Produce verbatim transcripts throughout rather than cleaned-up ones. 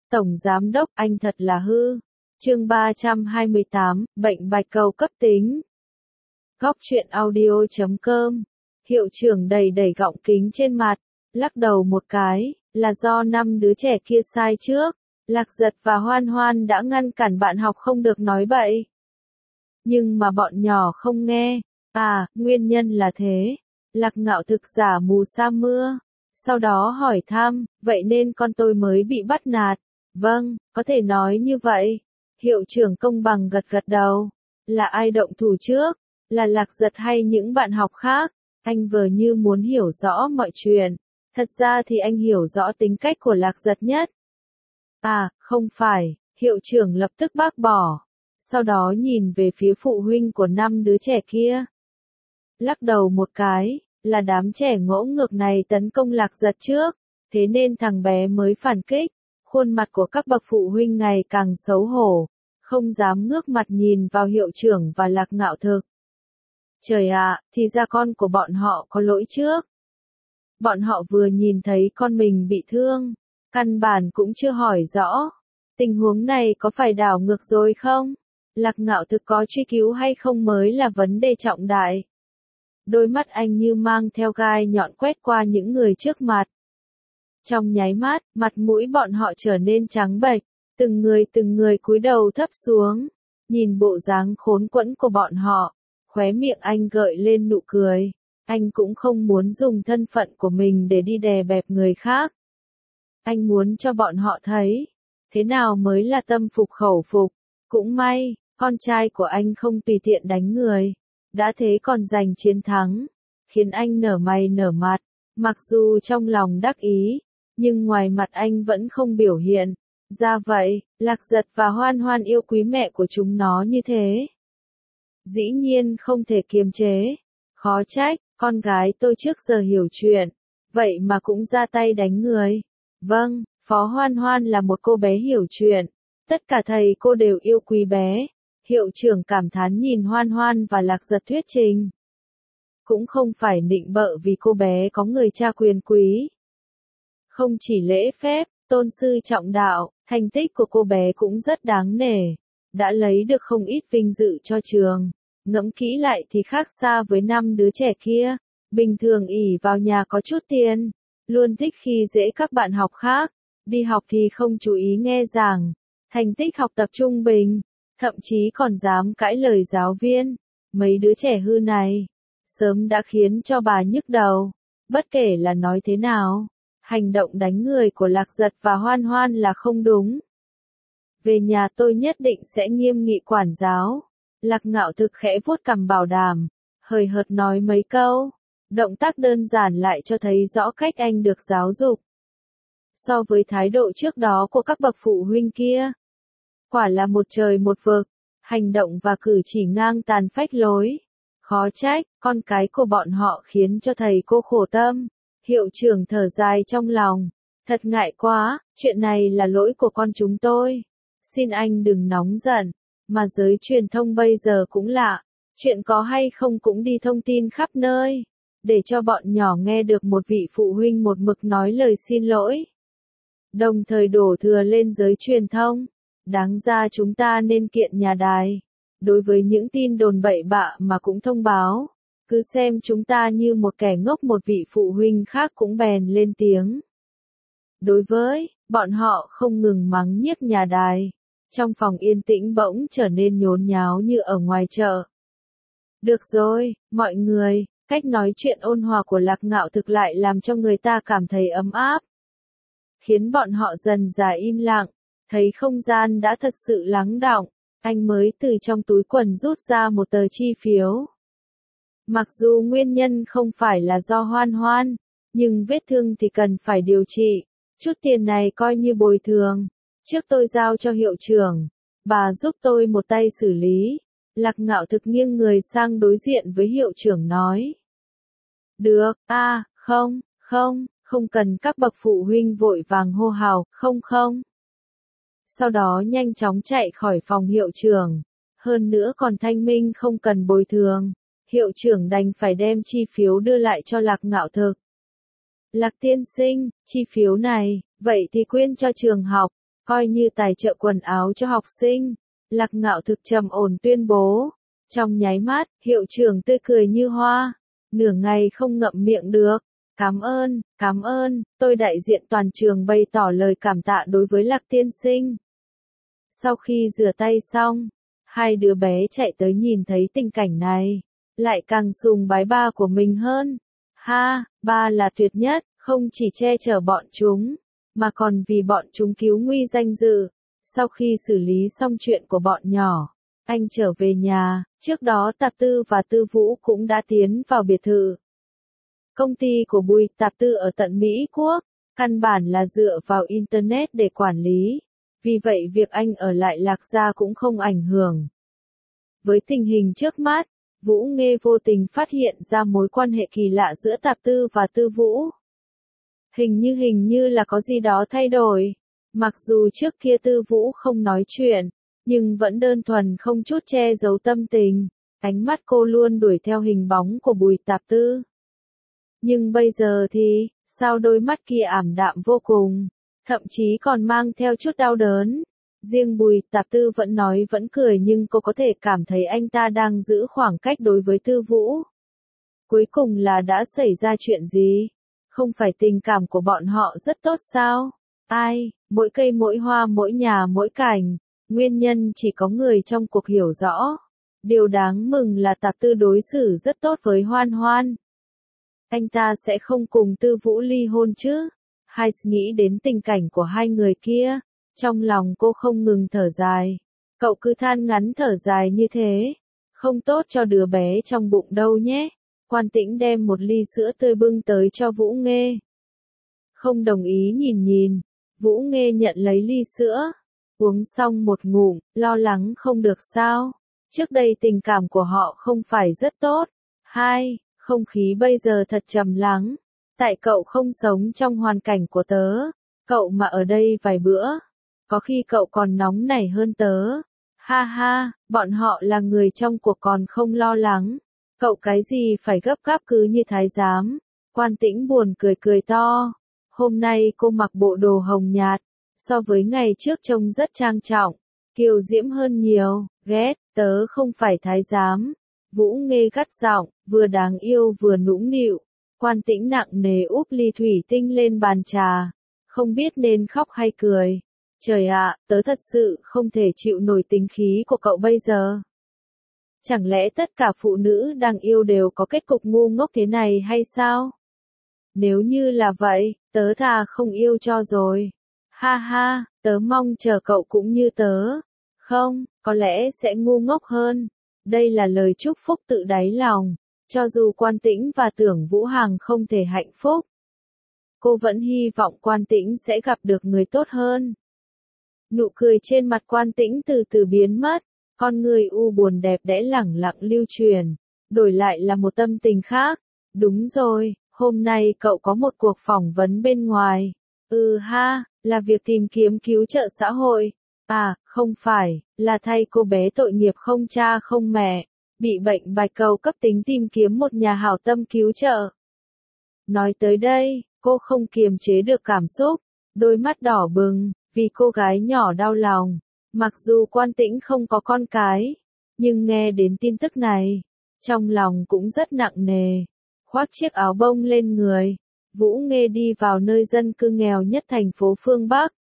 Tổng Giám đốc, anh thật là hư. Chương ba trăm hai mươi tám, bệnh bạch cầu cấp tính. Góc truyện audio chấm com. Hiệu trưởng đầy đẩy gọng kính trên mặt, lắc đầu một cái, là do năm đứa trẻ kia sai trước. Lạc Giật và Hoan Hoan đã ngăn cản bạn học không được nói bậy. Nhưng mà bọn nhỏ không nghe. À, nguyên nhân là thế. Lạc Ngạo thực giả mù sa mưa. Sau đó hỏi thăm, vậy nên con tôi mới bị bắt nạt. Vâng, có thể nói như vậy. Hiệu trưởng công bằng gật gật đầu. Là ai động thủ trước? Là Lạc Giật hay những bạn học khác? Anh vờ như muốn hiểu rõ mọi chuyện. Thật ra thì anh hiểu rõ tính cách của Lạc Giật nhất. À, không phải, hiệu trưởng lập tức bác bỏ. Sau đó nhìn về phía phụ huynh của năm đứa trẻ kia. Lắc đầu một cái, là đám trẻ ngỗ ngược này tấn công Lạc Giật trước, thế nên thằng bé mới phản kích. Khuôn mặt của các bậc phụ huynh ngày càng xấu hổ, không dám ngước mặt nhìn vào hiệu trưởng và Lạc Ngạo thực. Trời ạ, thì ra con của bọn họ có lỗi trước. Bọn họ vừa nhìn thấy con mình bị thương, căn bản cũng chưa hỏi rõ. Tình huống này có phải đảo ngược rồi không? Lạc Ngạo thực có truy cứu hay không mới là vấn đề trọng đại. Đôi mắt anh như mang theo gai nhọn quét qua những người trước mặt. Trong nháy mắt, mặt mũi bọn họ trở nên trắng bệch, từng người từng người cúi đầu thấp xuống, nhìn bộ dáng khốn quẫn của bọn họ, khóe miệng anh gợi lên nụ cười, anh cũng không muốn dùng thân phận của mình để đi đè bẹp người khác. Anh muốn cho bọn họ thấy, thế nào mới là tâm phục khẩu phục, cũng may, con trai của anh không tùy tiện đánh người, đã thế còn giành chiến thắng, khiến anh nở mày nở mặt, mặc dù trong lòng đắc ý. Nhưng ngoài mặt anh vẫn không biểu hiện. Ra vậy, Lạc Giật và Hoan Hoan yêu quý mẹ của chúng nó như thế. Dĩ nhiên không thể kiềm chế. Khó trách, con gái tôi trước giờ hiểu chuyện. Vậy mà cũng ra tay đánh người. Vâng, Phó Hoan Hoan là một cô bé hiểu chuyện. Tất cả thầy cô đều yêu quý bé. Hiệu trưởng cảm thán nhìn Hoan Hoan và Lạc Giật thuyết trình. Cũng không phải nịnh bợ vì cô bé có người cha quyền quý. Không chỉ lễ phép, tôn sư trọng đạo, thành tích của cô bé cũng rất đáng nể. Đã lấy được không ít vinh dự cho trường. Ngẫm kỹ lại thì khác xa với năm đứa trẻ kia. Bình thường ỷ vào nhà có chút tiền. Luôn thích khi dễ các bạn học khác. Đi học thì không chú ý nghe giảng. Thành tích học tập trung bình. Thậm chí còn dám cãi lời giáo viên. Mấy đứa trẻ hư này. Sớm đã khiến cho bà nhức đầu. Bất kể là nói thế nào. Hành động đánh người của Lạc Giật và Hoan Hoan là không đúng. Về nhà tôi nhất định sẽ nghiêm nghị quản giáo. Lạc Ngạo thực khẽ vuốt cằm bảo đảm, hời hợt nói mấy câu. Động tác đơn giản lại cho thấy rõ cách anh được giáo dục. So với thái độ trước đó của các bậc phụ huynh kia, quả là một trời một vực, hành động và cử chỉ ngang tàn phách lối. Khó trách, con cái của bọn họ khiến cho thầy cô khổ tâm. Hiệu trưởng thở dài trong lòng. Thật ngại quá, chuyện này là lỗi của con chúng tôi. Xin anh đừng nóng giận. Mà giới truyền thông bây giờ cũng lạ. Chuyện có hay không cũng đi thông tin khắp nơi. Để cho bọn nhỏ nghe được một vị phụ huynh một mực nói lời xin lỗi. Đồng thời đổ thừa lên giới truyền thông. Đáng ra chúng ta nên kiện nhà đài. Đối với những tin đồn bậy bạ mà cũng thông báo. Cứ xem chúng ta như một kẻ ngốc, một vị phụ huynh khác cũng bèn lên tiếng. Đối với, bọn họ không ngừng mắng nhiếc nhà đài. Trong phòng yên tĩnh bỗng trở nên nhốn nháo như ở ngoài chợ. Được rồi, mọi người, cách nói chuyện ôn hòa của Lạc Ngạo thực lại làm cho người ta cảm thấy ấm áp. Khiến bọn họ dần dà im lặng, thấy không gian đã thật sự lắng đọng, anh mới từ trong túi quần rút ra một tờ chi phiếu. Mặc dù nguyên nhân không phải là do Hoan Hoan, nhưng vết thương thì cần phải điều trị. Chút tiền này coi như bồi thường. Trước tôi giao cho hiệu trưởng. Bà giúp tôi một tay xử lý. Lạc Ngạo thực nghiêng người sang đối diện với hiệu trưởng nói. Được, a à, không, không, không cần các bậc phụ huynh vội vàng hô hào, không không. Sau đó nhanh chóng chạy khỏi phòng hiệu trưởng. Hơn nữa còn thanh minh không cần bồi thường. Hiệu trưởng đành phải đem chi phiếu đưa lại cho Lạc Ngạo thực. Lạc tiên sinh, chi phiếu này, vậy thì quyên cho trường học, coi như tài trợ quần áo cho học sinh. Lạc Ngạo thực trầm ổn tuyên bố. Trong nháy mắt, hiệu trưởng tươi cười như hoa. Nửa ngày không ngậm miệng được. Cảm ơn, cảm ơn, tôi đại diện toàn trường bày tỏ lời cảm tạ đối với Lạc tiên sinh. Sau khi rửa tay xong, hai đứa bé chạy tới nhìn thấy tình cảnh này, lại càng sùng bái ba của mình hơn. Ha, ba là tuyệt nhất, không chỉ che chở bọn chúng, mà còn vì bọn chúng cứu nguy danh dự. Sau khi xử lý xong chuyện của bọn nhỏ, anh trở về nhà, trước đó Tạp Tư và Tư Vũ cũng đã tiến vào biệt thự. Công ty của Bùi Tạp Tư ở tận Mỹ Quốc, căn bản là dựa vào Internet để quản lý, vì vậy việc anh ở lại Lạc Gia cũng không ảnh hưởng. Với tình hình trước mắt, Vũ Nghê vô tình phát hiện ra mối quan hệ kỳ lạ giữa Tạp Tư và Tư Vũ. Hình như hình như là có gì đó thay đổi. Mặc dù trước kia Tư Vũ không nói chuyện, nhưng vẫn đơn thuần không chút che giấu tâm tình. Ánh mắt cô luôn đuổi theo hình bóng của Bùi Tạp Tư. Nhưng bây giờ thì, sao đôi mắt kia ảm đạm vô cùng, thậm chí còn mang theo chút đau đớn. Riêng Bùi Tạp Tư vẫn nói vẫn cười nhưng cô có thể cảm thấy anh ta đang giữ khoảng cách đối với Tư Vũ. Cuối cùng là đã xảy ra chuyện gì? Không phải tình cảm của bọn họ rất tốt sao? Ai, mỗi cây mỗi hoa mỗi nhà mỗi cảnh, nguyên nhân chỉ có người trong cuộc hiểu rõ. Điều đáng mừng là Tạp Tư đối xử rất tốt với Hoan Hoan. Anh ta sẽ không cùng Tư Vũ ly hôn chứ? Hai nghĩ đến tình cảnh của hai người kia, trong lòng cô không ngừng thở dài. Cậu cứ than ngắn thở dài như thế, không tốt cho đứa bé trong bụng đâu nhé. Quan Tĩnh đem một ly sữa tươi bưng tới cho Vũ Nghê. Không đồng ý nhìn nhìn, Vũ Nghê nhận lấy ly sữa, uống xong một ngụm, lo lắng không được sao. Trước đây tình cảm của họ không phải rất tốt. Hai, không khí bây giờ thật trầm lắng. Tại cậu không sống trong hoàn cảnh của tớ, cậu mà ở đây vài bữa, có khi cậu còn nóng nảy hơn tớ. Ha ha, bọn họ là người trong cuộc còn không lo lắng. Cậu cái gì phải gấp gáp cứ như thái giám. Quan Tĩnh buồn cười cười to. Hôm nay cô mặc bộ đồ hồng nhạt, so với ngày trước trông rất trang trọng, kiều diễm hơn nhiều. Ghét, tớ không phải thái giám. Vũ Nghê gắt giọng, vừa đáng yêu vừa nũng nịu. Quan Tĩnh nặng nề úp ly thủy tinh lên bàn trà, không biết nên khóc hay cười. Trời ạ, tớ thật sự không thể chịu nổi tính khí của cậu bây giờ. Chẳng lẽ tất cả phụ nữ đang yêu đều có kết cục ngu ngốc thế này hay sao? Nếu như là vậy, tớ thà không yêu cho rồi. Ha ha, tớ mong chờ cậu cũng như tớ. Không, có lẽ sẽ ngu ngốc hơn. Đây là lời chúc phúc tự đáy lòng. Cho dù Quan Tĩnh và Tưởng Vũ Hằng không thể hạnh phúc, cô vẫn hy vọng Quan Tĩnh sẽ gặp được người tốt hơn. Nụ cười trên mặt Quan Tĩnh từ từ biến mất, con người u buồn đẹp đẽ lẳng lặng lưu truyền, đổi lại là một tâm tình khác. Đúng rồi, hôm nay cậu có một cuộc phỏng vấn bên ngoài. Ừ ha, là việc tìm kiếm cứu trợ xã hội. À, không phải, là thay cô bé tội nghiệp không cha không mẹ, bị bệnh bạch cầu cấp tính tìm kiếm một nhà hảo tâm cứu trợ. Nói tới đây, cô không kiềm chế được cảm xúc, đôi mắt đỏ bừng, vì cô gái nhỏ đau lòng. Mặc dù Quan Tĩnh không có con cái, nhưng nghe đến tin tức này, trong lòng cũng rất nặng nề. Khoác chiếc áo bông lên người, Vũ Nghê đi vào nơi dân cư nghèo nhất thành phố phương Bắc.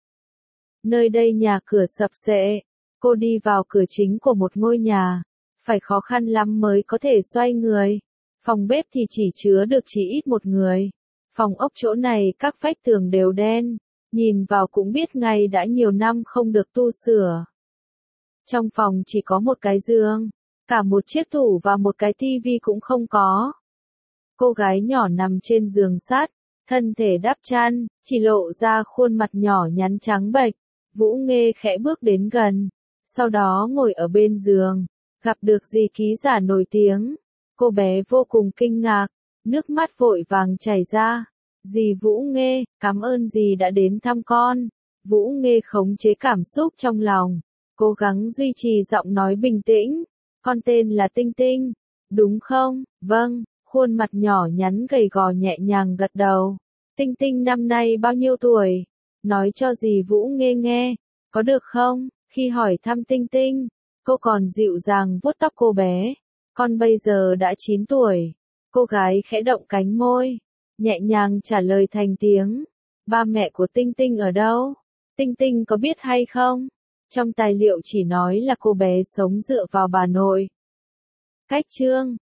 Nơi đây nhà cửa sập xệ, cô đi vào cửa chính của một ngôi nhà, phải khó khăn lắm mới có thể xoay người. Phòng bếp thì chỉ chứa được chỉ ít một người. Phòng ốc chỗ này các vách tường đều đen, nhìn vào cũng biết ngay đã nhiều năm không được tu sửa. Trong phòng chỉ có một cái giường, cả một chiếc tủ và một cái tivi cũng không có. Cô gái nhỏ nằm trên giường sắt, thân thể đắp chăn, chỉ lộ ra khuôn mặt nhỏ nhắn trắng bệch. Vũ Nghê khẽ bước đến gần, sau đó ngồi ở bên giường, gặp được dì ký giả nổi tiếng. Cô bé vô cùng kinh ngạc, nước mắt vội vàng chảy ra. Dì Vũ Nghê, cảm ơn dì đã đến thăm con. Vũ Nghê khống chế cảm xúc trong lòng, cố gắng duy trì giọng nói bình tĩnh. Con tên là Tinh Tinh, đúng không? Vâng, khuôn mặt nhỏ nhắn gầy gò nhẹ nhàng gật đầu. Tinh Tinh năm nay bao nhiêu tuổi? Nói cho dì Vũ Nghê nghe. có được không? Khi hỏi thăm Tinh Tinh, cô còn dịu dàng vuốt tóc cô bé. Con bây giờ đã chín tuổi. Cô gái khẽ động cánh môi, nhẹ nhàng trả lời thành tiếng. Ba mẹ của Tinh Tinh ở đâu? Tinh Tinh có biết hay không? Trong tài liệu chỉ nói là cô bé sống dựa vào bà nội. Cách chương